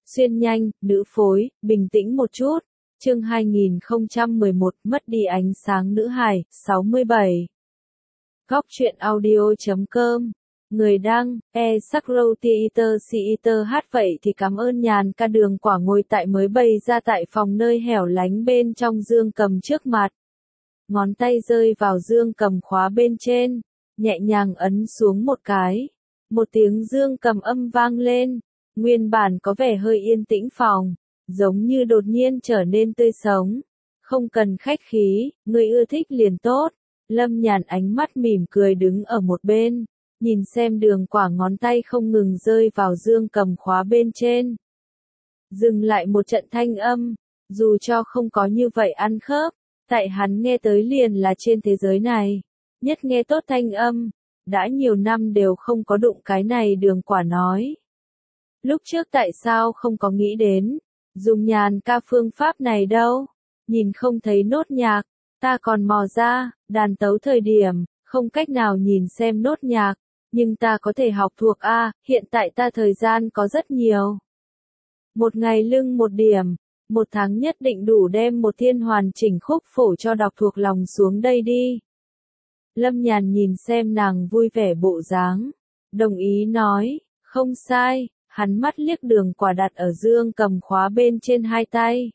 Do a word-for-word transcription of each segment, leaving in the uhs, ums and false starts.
Xuyên nhanh, nữ phối, bình tĩnh một chút. Chương hai nghìn không trăm mười một, mất đi ánh sáng nữ hài, sáu mươi bảy. Góc truyện audio chấm com. Người đăng, e Sakro Theater Theater hát vậy thì cảm ơn nhàn ca Đường Quả ngồi tại mới bày ra tại phòng nơi hẻo lánh bên trong dương cầm trước mặt. Ngón tay rơi vào dương cầm khóa bên trên, nhẹ nhàng ấn xuống một cái. Một tiếng dương cầm âm vang lên, nguyên bản có vẻ hơi yên tĩnh phòng, giống như đột nhiên trở nên tươi sống. Không cần khách khí, người ưa thích liền tốt. Lâm Nhàn ánh mắt mỉm cười đứng ở một bên, nhìn xem Đường Quả ngón tay không ngừng rơi vào dương cầm khóa bên trên. Dừng lại một trận thanh âm, dù cho không có như vậy ăn khớp, tại hắn nghe tới liền là trên thế giới này, nhất nghe tốt thanh âm, đã nhiều năm đều không có đụng cái này. Đường Quả nói. Lúc trước tại sao không có nghĩ đến, dùng nhàn ca phương pháp này đâu, nhìn không thấy nốt nhạc, ta còn mò ra, đàn tấu thời điểm, không cách nào nhìn xem nốt nhạc, nhưng ta có thể học thuộc A, hiện tại ta thời gian có rất nhiều. Một ngày lưng một điểm, một tháng nhất định đủ đem một thiên hoàn chỉnh khúc phổ cho đọc thuộc lòng xuống đây đi. Lâm Nhàn nhìn xem nàng vui vẻ bộ dáng, đồng ý nói, không sai. Hắn mắt liếc Đường Quả đặt ở dương cầm khóa bên trên hai tay.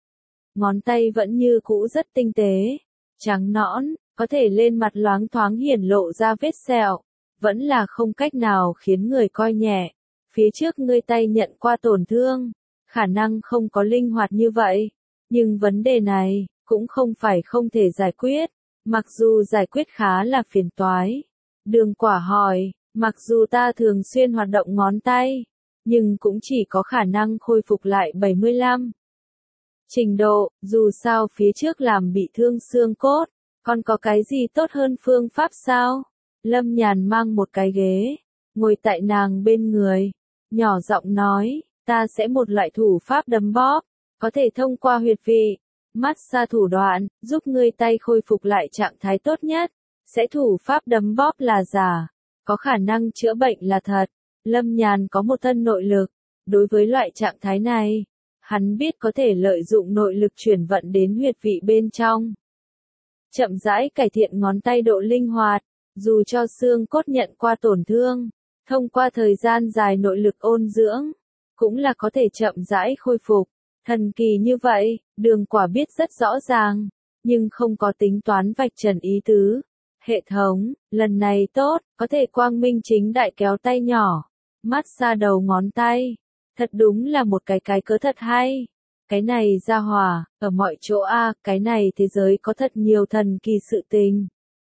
Ngón tay vẫn như cũ rất tinh tế, trắng nõn, có thể lên mặt loáng thoáng hiển lộ ra vết sẹo, vẫn là không cách nào khiến người coi nhẹ. Phía trước ngươi tay nhận qua tổn thương, khả năng không có linh hoạt như vậy, nhưng vấn đề này cũng không phải không thể giải quyết, mặc dù giải quyết khá là phiền toái. Đường Quả hỏi, mặc dù ta thường xuyên hoạt động ngón tay, nhưng cũng chỉ có khả năng khôi phục lại bảy mươi lăm trình độ, dù sao phía trước làm bị thương xương cốt, còn có cái gì tốt hơn phương pháp sao? Lâm Nhàn mang một cái ghế, ngồi tại nàng bên người, nhỏ giọng nói, ta sẽ một loại thủ pháp đấm bóp, có thể thông qua huyệt vị, massage thủ đoạn, giúp ngươi tay khôi phục lại trạng thái tốt nhất, sẽ thủ pháp đấm bóp là giả, có khả năng chữa bệnh là thật. Lâm Nhàn có một thân nội lực, đối với loại trạng thái này, hắn biết có thể lợi dụng nội lực chuyển vận đến huyệt vị bên trong. Chậm rãi cải thiện ngón tay độ linh hoạt, dù cho xương cốt nhận qua tổn thương, thông qua thời gian dài nội lực ôn dưỡng, cũng là có thể chậm rãi khôi phục. Thần kỳ như vậy, Đường Quả biết rất rõ ràng, nhưng không có tính toán vạch trần ý tứ. Hệ thống, lần này tốt, có thể quang minh chính đại kéo tay nhỏ. Massage đầu ngón tay, thật đúng là một cái cái cớ thật hay. Cái này ra hỏa, ở mọi chỗ a, cái này thế giới có thật nhiều thần kỳ sự tình.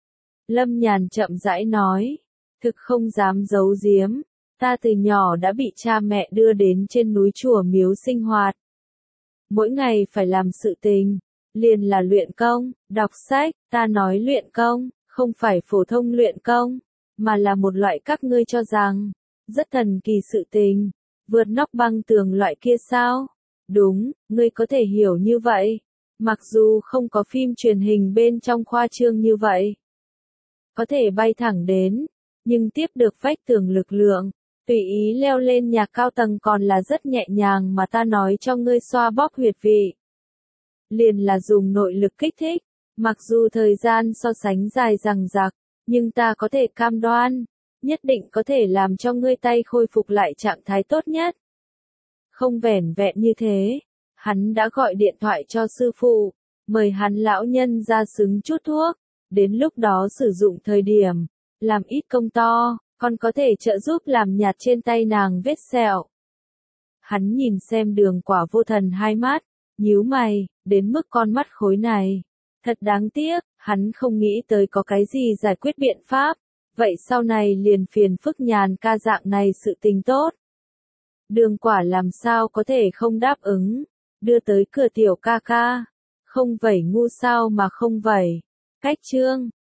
Lâm Nhàn chậm rãi nói, thực không dám giấu giếm, ta từ nhỏ đã bị cha mẹ đưa đến trên núi chùa miếu sinh hoạt. Mỗi ngày phải làm sự tình, liền là luyện công, đọc sách, ta nói luyện công, không phải phổ thông luyện công, mà là một loại các ngươi cho rằng rất thần kỳ sự tình, vượt nóc băng tường loại kia sao? Đúng, ngươi có thể hiểu như vậy, mặc dù không có phim truyền hình bên trong khoa trương như vậy. Có thể bay thẳng đến, nhưng tiếp được vách tường lực lượng, tùy ý leo lên nhà cao tầng còn là rất nhẹ nhàng mà ta nói cho ngươi xoa bóp huyệt vị. Liền là dùng nội lực kích thích, mặc dù thời gian so sánh dài dằng dặc, nhưng ta có thể cam đoan, nhất định có thể làm cho ngươi tay khôi phục lại trạng thái tốt nhất. Không vẻn vẹn như thế, hắn đã gọi điện thoại cho sư phụ, mời hắn lão nhân ra xứng chút thuốc, đến lúc đó sử dụng thời điểm, làm ít công to, còn có thể trợ giúp làm nhạt trên tay nàng vết sẹo. Hắn nhìn xem Đường Quả vô thần hai mắt, nhíu mày, đến mức con mắt khối này. Thật đáng tiếc, hắn không nghĩ tới có cái gì giải quyết biện pháp. Vậy sau này liền phiền phức Nhàn ca dạng này sự tình tốt. Đường Quả làm sao có thể không đáp ứng, đưa tới cửa tiểu ca ca. Không vẩy ngu sao mà không vẩy. Cách chương.